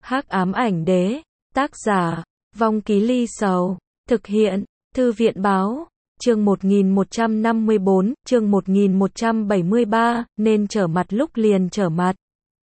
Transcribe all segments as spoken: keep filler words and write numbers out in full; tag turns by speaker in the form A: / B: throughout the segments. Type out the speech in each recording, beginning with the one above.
A: Hắc ám ảnh đế, tác giả, Vong Ký Ly Sầu, thực hiện, Thư viện báo, chương một nghìn một trăm năm mươi bốn, chương một nghìn một trăm bảy mươi ba, nên trở mặt lúc liền trở mặt.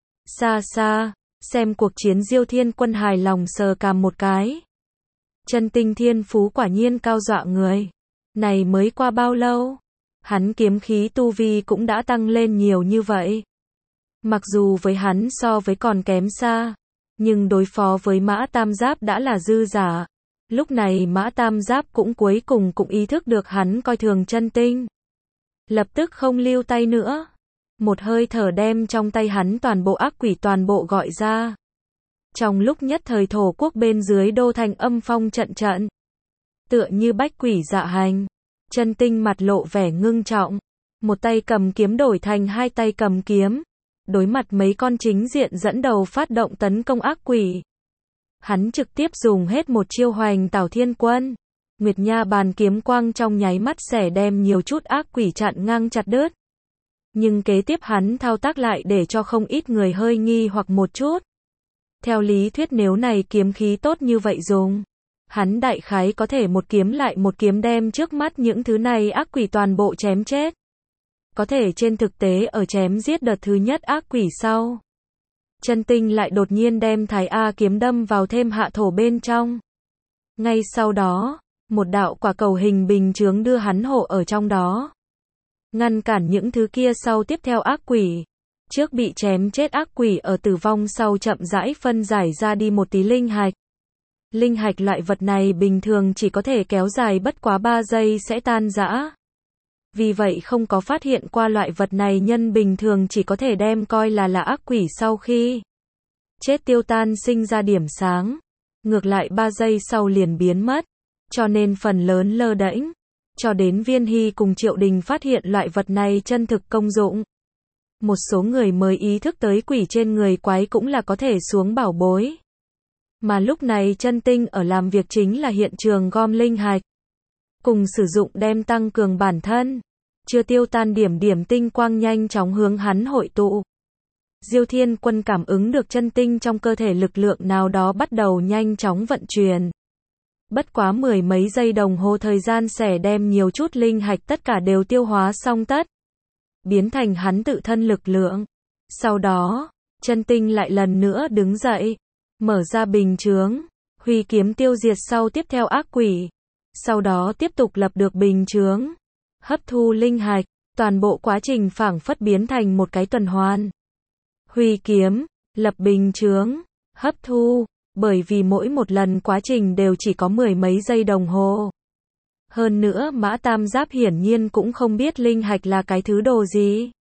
A: Xa xa, xem cuộc chiến Diêu Thiên Quân hài lòng sờ cằm một cái. Chân tinh thiên phú quả nhiên cao dọa người. Này mới qua bao lâu? Hắn kiếm khí tu vi cũng đã tăng lên nhiều như vậy. Mặc dù với hắn so với còn kém xa, nhưng đối phó với Mã Tam Giáp đã là dư giả. Lúc này Mã Tam Giáp cũng cuối cùng cũng ý thức được hắn coi thường chân tinh. Lập tức không lưu tay nữa. Một hơi thở đem trong tay hắn toàn bộ ác quỷ toàn bộ gọi ra. Trong lúc nhất thời thổ quốc bên dưới đô thành âm phong trận trận. Tựa như bách quỷ dạ hành. Chân tinh mặt lộ vẻ ngưng trọng. Một tay cầm kiếm đổi thành hai tay cầm kiếm. Đối mặt mấy con chính diện dẫn đầu phát động tấn công ác quỷ. Hắn trực tiếp dùng hết một chiêu Hoành Tảo Thiên Quân. Nguyệt Nha bàn kiếm quang trong nháy mắt xẻ đem nhiều chút ác quỷ chặn ngang chặt đứt. Nhưng kế tiếp hắn thao tác lại để cho không ít người hơi nghi hoặc một chút. Theo lý thuyết nếu này kiếm khí tốt như vậy dùng, hắn đại khái có thể một kiếm lại một kiếm đem trước mắt những thứ này ác quỷ toàn bộ chém chết. Có thể trên thực tế ở chém giết đợt thứ nhất ác quỷ sau, chân tinh lại đột nhiên đem Thái A kiếm đâm vào thêm hạ thổ bên trong. Ngay sau đó, một đạo quả cầu hình bình chướng đưa hắn hộ ở trong đó. Ngăn cản những thứ kia sau tiếp theo ác quỷ. Trước bị chém chết ác quỷ ở tử vong sau chậm rãi phân giải ra đi một tí linh hạch. Linh hạch loại vật này bình thường chỉ có thể kéo dài bất quá ba giây sẽ tan rã. Vì vậy không có phát hiện qua loại vật này nhân bình thường chỉ có thể đem coi là là ác quỷ sau khi chết tiêu tan sinh ra điểm sáng. Ngược lại ba giây sau liền biến mất. Cho nên phần lớn lơ đễnh. Cho đến Viên Hy cùng Triệu Đình phát hiện loại vật này chân thực công dụng. Một số người mới ý thức tới quỷ trên người quái cũng là có thể xuống bảo bối. Mà lúc này chân tinh ở làm việc chính là hiện trường gom linh hạch. Cùng sử dụng đem tăng cường bản thân. Chưa tiêu tan điểm điểm tinh quang nhanh chóng hướng hắn hội tụ. Diêu Thiên Quân cảm ứng được chân tinh trong cơ thể lực lượng nào đó bắt đầu nhanh chóng vận chuyển. Bất quá mười mấy giây đồng hồ thời gian sẽ đem nhiều chút linh hạch tất cả đều tiêu hóa xong tất. Biến thành hắn tự thân lực lượng. Sau đó, chân tinh lại lần nữa đứng dậy. Mở ra bình chướng. Huy kiếm tiêu diệt sau tiếp theo ác quỷ. Sau đó tiếp tục lập được bình chướng. Hấp thu linh hạch. Toàn bộ quá trình phảng phất biến thành một cái tuần hoàn. Huy kiếm, lập bình chướng, hấp thu. Bởi vì mỗi một lần quá trình đều chỉ có mười mấy giây đồng hồ. Hơn nữa Mã Tam Giáp hiển nhiên cũng không biết linh hạch là cái thứ đồ gì.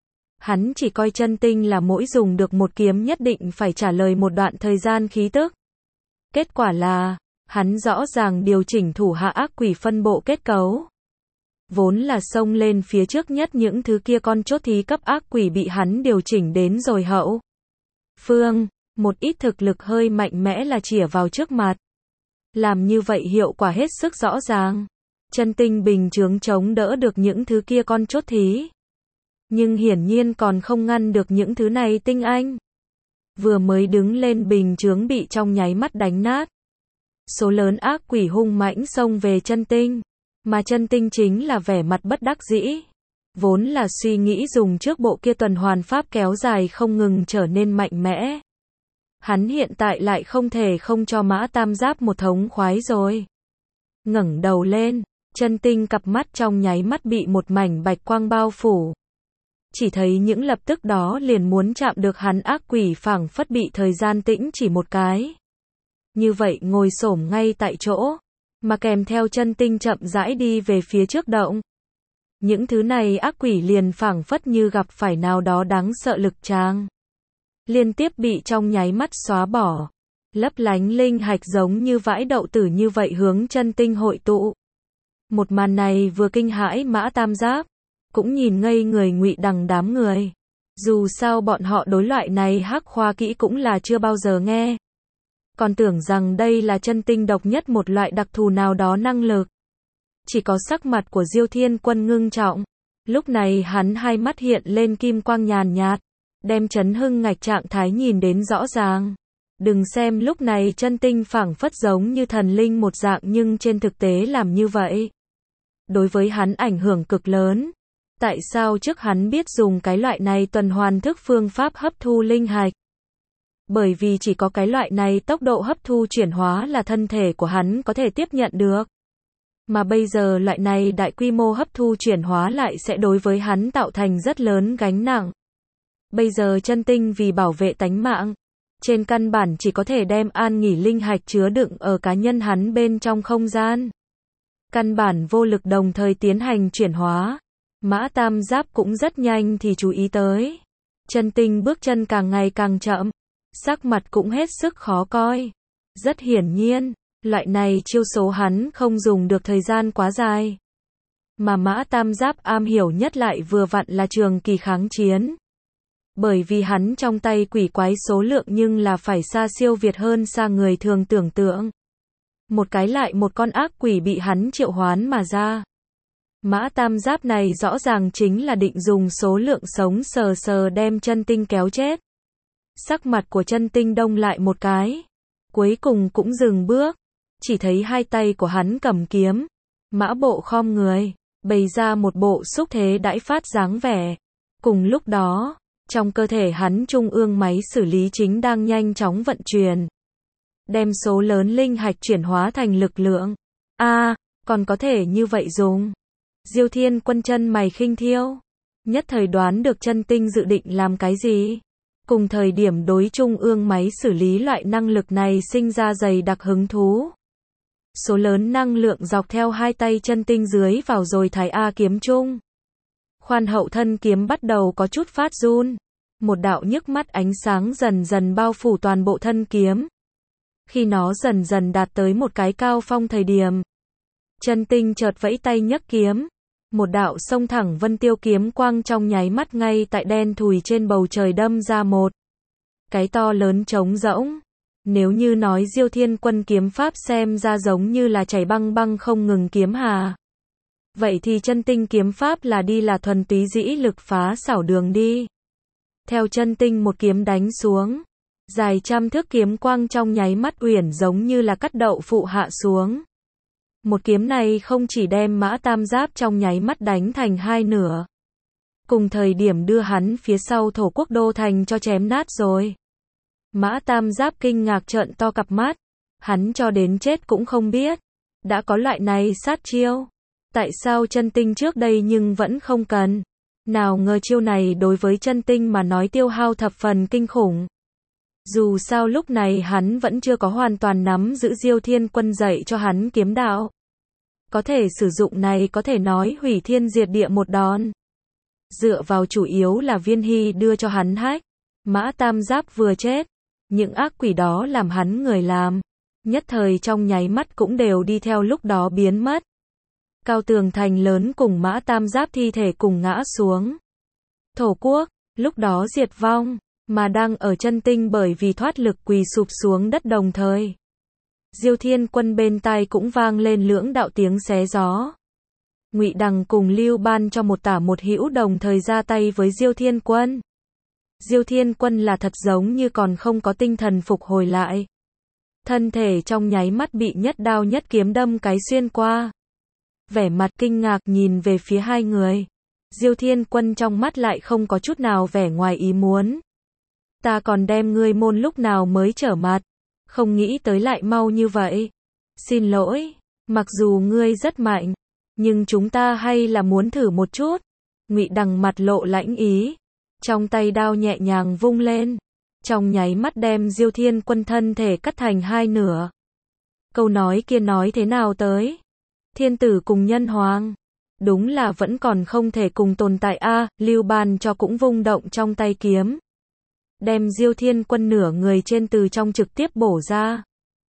A: Hắn chỉ coi chân tinh là mỗi dùng được một kiếm nhất định phải trả lời một đoạn thời gian khí tức. Kết quả là, hắn rõ ràng điều chỉnh thủ hạ ác quỷ phân bộ kết cấu. Vốn là xông lên phía trước nhất những thứ kia con chốt thí cấp ác quỷ bị hắn điều chỉnh đến rồi hậu phương. Một ít thực lực hơi mạnh mẽ là chĩa vào trước mặt. Làm như vậy hiệu quả hết sức rõ ràng. Chân tinh bình chướng chống đỡ được những thứ kia con chốt thí. Nhưng hiển nhiên còn không ngăn được những thứ này tinh anh. Vừa mới đứng lên bình chướng bị trong nháy mắt đánh nát. Số lớn ác quỷ hung mãnh xông về chân tinh. Mà chân tinh chính là vẻ mặt bất đắc dĩ. Vốn là suy nghĩ dùng trước bộ kia tuần hoàn pháp kéo dài không ngừng trở nên mạnh mẽ. Hắn hiện tại lại không thể không cho Mã Tam Giáp một thống khoái rồi. Ngẩng đầu lên, chân tinh cặp mắt trong nháy mắt bị một mảnh bạch quang bao phủ. Chỉ thấy những lập tức đó liền muốn chạm được hắn ác quỷ phảng phất bị thời gian tĩnh chỉ một cái. Như vậy ngồi xổm ngay tại chỗ, mà kèm theo chân tinh chậm rãi đi về phía trước động. Những thứ này ác quỷ liền phảng phất như gặp phải nào đó đáng sợ lực tràng. Liên tiếp bị trong nháy mắt xóa bỏ. Lấp lánh linh hạch giống như vãi đậu tử như vậy hướng chân tinh hội tụ. Một màn này vừa kinh hãi Mã Tam Giáp, cũng nhìn ngây người Ngụy Đằng đám người. Dù sao bọn họ đối loại này hắc khoa kỹ cũng là chưa bao giờ nghe. Còn tưởng rằng đây là chân tinh độc nhất một loại đặc thù nào đó năng lực. Chỉ có sắc mặt của Diêu Thiên Quân ngưng trọng. Lúc này hắn hai mắt hiện lên kim quang nhàn nhạt. Đem Chấn Hưng Ngạch trạng thái nhìn đến rõ ràng. Đừng xem lúc này chân tinh phảng phất giống như thần linh một dạng nhưng trên thực tế làm như vậy đối với hắn ảnh hưởng cực lớn. Tại sao trước hắn biết dùng cái loại này tuần hoàn thức phương pháp hấp thu linh hạch? Bởi vì chỉ có cái loại này tốc độ hấp thu chuyển hóa là thân thể của hắn có thể tiếp nhận được. Mà bây giờ loại này đại quy mô hấp thu chuyển hóa lại sẽ đối với hắn tạo thành rất lớn gánh nặng. Bây giờ chân tinh vì bảo vệ tánh mạng, trên căn bản chỉ có thể đem an nghỉ linh hạch chứa đựng ở cá nhân hắn bên trong không gian. Căn bản vô lực đồng thời tiến hành chuyển hóa. Mã Tam Giáp cũng rất nhanh thì chú ý tới. Chân tinh bước chân càng ngày càng chậm, sắc mặt cũng hết sức khó coi. Rất hiển nhiên, loại này chiêu số hắn không dùng được thời gian quá dài. Mà Mã Tam Giáp am hiểu nhất lại vừa vặn là trường kỳ kháng chiến. Bởi vì hắn trong tay quỷ quái số lượng nhưng là phải xa siêu việt hơn xa người thường tưởng tượng. Một cái lại một con ác quỷ bị hắn triệu hoán mà ra. Mã Tam Giáp này rõ ràng chính là định dùng số lượng sống sờ sờ đem chân tinh kéo chết. Sắc mặt của chân tinh đông lại một cái. Cuối cùng cũng dừng bước. Chỉ thấy hai tay của hắn cầm kiếm. Mã bộ khom người. Bày ra một bộ xúc thế đãi phát dáng vẻ. Cùng lúc đó, trong cơ thể hắn trung ương máy xử lý chính đang nhanh chóng vận chuyển. Đem số lớn linh hạch chuyển hóa thành lực lượng. A, à, còn có thể như vậy dùng. Diêu Thiên Quân chân mày khinh thiêu. Nhất thời đoán được chân tinh dự định làm cái gì. Cùng thời điểm đối trung ương máy xử lý loại năng lực này sinh ra dày đặc hứng thú. Số lớn năng lượng dọc theo hai tay chân tinh dưới vào rồi thái A kiếm chung. Khoan hậu thân kiếm bắt đầu có chút phát run. Một đạo nhức mắt ánh sáng dần dần bao phủ toàn bộ thân kiếm. Khi nó dần dần đạt tới một cái cao phong thời điểm. Chân tinh chợt vẫy tay nhấc kiếm. Một đạo xông thẳng vân tiêu kiếm quang trong nháy mắt ngay tại đen thùi trên bầu trời đâm ra một cái to lớn trống rỗng. Nếu như nói Diêu Thiên Quân kiếm pháp xem ra giống như là chảy băng băng không ngừng kiếm hà. Vậy thì chân tinh kiếm pháp là đi là thuần túy dĩ lực phá xảo đường đi. Theo chân tinh một kiếm đánh xuống. Dài trăm thước kiếm quang trong nháy mắt uyển giống như là cắt đậu phụ hạ xuống. Một kiếm này không chỉ đem Mã Tam Giáp trong nháy mắt đánh thành hai nửa. Cùng thời điểm đưa hắn phía sau thổ quốc đô thành cho chém nát rồi. Mã Tam Giáp kinh ngạc trợn to cặp mắt. Hắn cho đến chết cũng không biết. Đã có loại này sát chiêu. Tại sao chân tinh trước đây nhưng vẫn không cần. Nào ngờ chiêu này đối với chân tinh mà nói tiêu hao thập phần kinh khủng. Dù sao lúc này hắn vẫn chưa có hoàn toàn nắm giữ Diêu Thiên Quân dạy cho hắn kiếm đạo. Có thể sử dụng này có thể nói hủy thiên diệt địa một đòn. Dựa vào chủ yếu là Viên Hy đưa cho hắn hách. Mã Tam Giáp vừa chết. Những ác quỷ đó làm hắn người làm. Nhất thời trong nháy mắt cũng đều đi theo lúc đó biến mất. Cao tường thành lớn cùng Mã Tam Giáp thi thể cùng ngã xuống. Thổ quốc, lúc đó diệt vong. Mà đang ở chân tinh bởi vì thoát lực quỳ sụp xuống đất đồng thời. Diêu Thiên Quân bên tai cũng vang lên lưỡng đạo tiếng xé gió. Ngụy Đằng cùng Lưu Ban cho một tả một hữu đồng thời ra tay với Diêu Thiên Quân. Diêu Thiên Quân là thật giống như còn không có tinh thần phục hồi lại. Thân thể trong nháy mắt bị nhất đao nhất kiếm đâm cái xuyên qua. Vẻ mặt kinh ngạc nhìn về phía hai người. Diêu Thiên Quân trong mắt lại không có chút nào vẻ ngoài ý muốn. Ta còn đem ngươi môn lúc nào mới trở mặt. Không nghĩ tới lại mau như vậy. Xin lỗi, mặc dù ngươi rất mạnh, nhưng chúng ta hay là muốn thử một chút. Ngụy Đằng mặt lộ lãnh ý, trong tay đao nhẹ nhàng vung lên, trong nháy mắt đem Diêu Thiên Quân thân thể cắt thành hai nửa. Câu nói kia nói thế nào tới? Thiên tử cùng nhân hoàng, đúng là vẫn còn không thể cùng tồn tại a. À, Lưu Ban cho cũng vung động trong tay kiếm. Đem Diêu Thiên Quân nửa người trên từ trong trực tiếp bổ ra.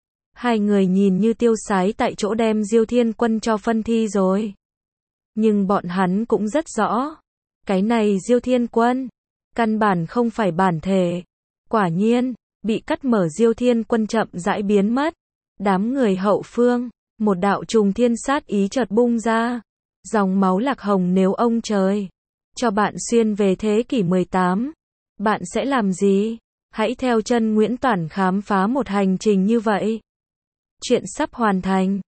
A: Hai người nhìn như tiêu sái tại chỗ đem Diêu Thiên Quân cho phân thi rồi. Nhưng bọn hắn cũng rất rõ. Cái này Diêu Thiên Quân, căn bản không phải bản thể. Quả nhiên, bị cắt mở Diêu Thiên Quân chậm rãi biến mất. Đám người hậu phương, một đạo trùng thiên sát ý chợt bung ra. Dòng máu lạc hồng nếu ông trời cho bạn xuyên về thế kỷ mười tám. Bạn sẽ làm gì? Hãy theo chân Nguyễn Toản khám phá một hành trình như vậy. Chuyện sắp hoàn thành.